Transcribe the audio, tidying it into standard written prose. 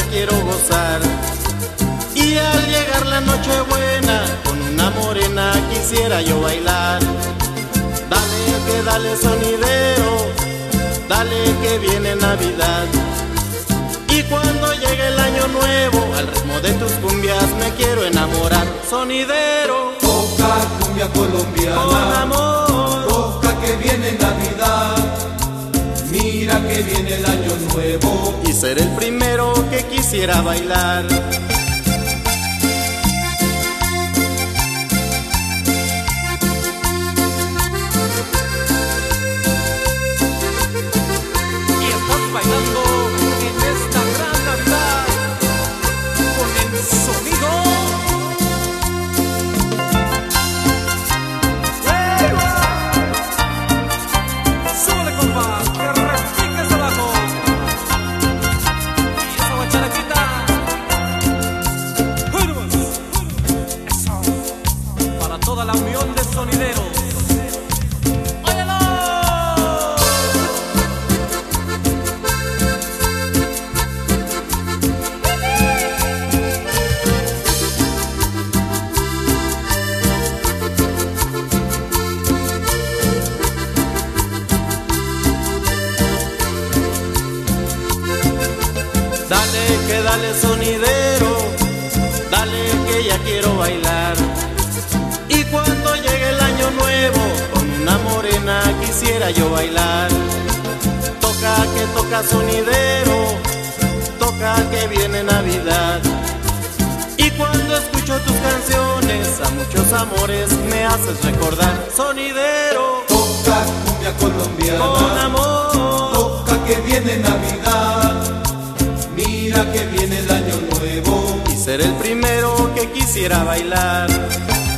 ya quiero gozar. Y al llegar la noche buena, con una morena quisiera yo bailar. Dale que dale sonidero, dale que viene Navidad. Y cuando llegue el año nuevo, al ritmo de tus cumbias me quiero enamorar. Sonidero, toca cumbia colombiana, con amor, toca que viene Navidad. Mira que viene el año nuevo y ser el primero que quisiera bailar. Y estás bailando en esta gran Navidad con el sonido. Súbele, compa, que repiques abajo. Y esa guacharaquita. Eso. Para toda la unión de sonideros. Dale que dale sonidero, dale que ya quiero bailar. Y cuando llegue el año nuevo, con una morena quisiera yo bailar. Toca que toca sonidero, toca que viene Navidad. Y cuando escucho tus canciones, a muchos amores me haces recordar. Sonidero, toca cumbia colombiana, con amor, toca que viene Navidad. Mira que viene el año nuevo y ser el primero que quisiera bailar.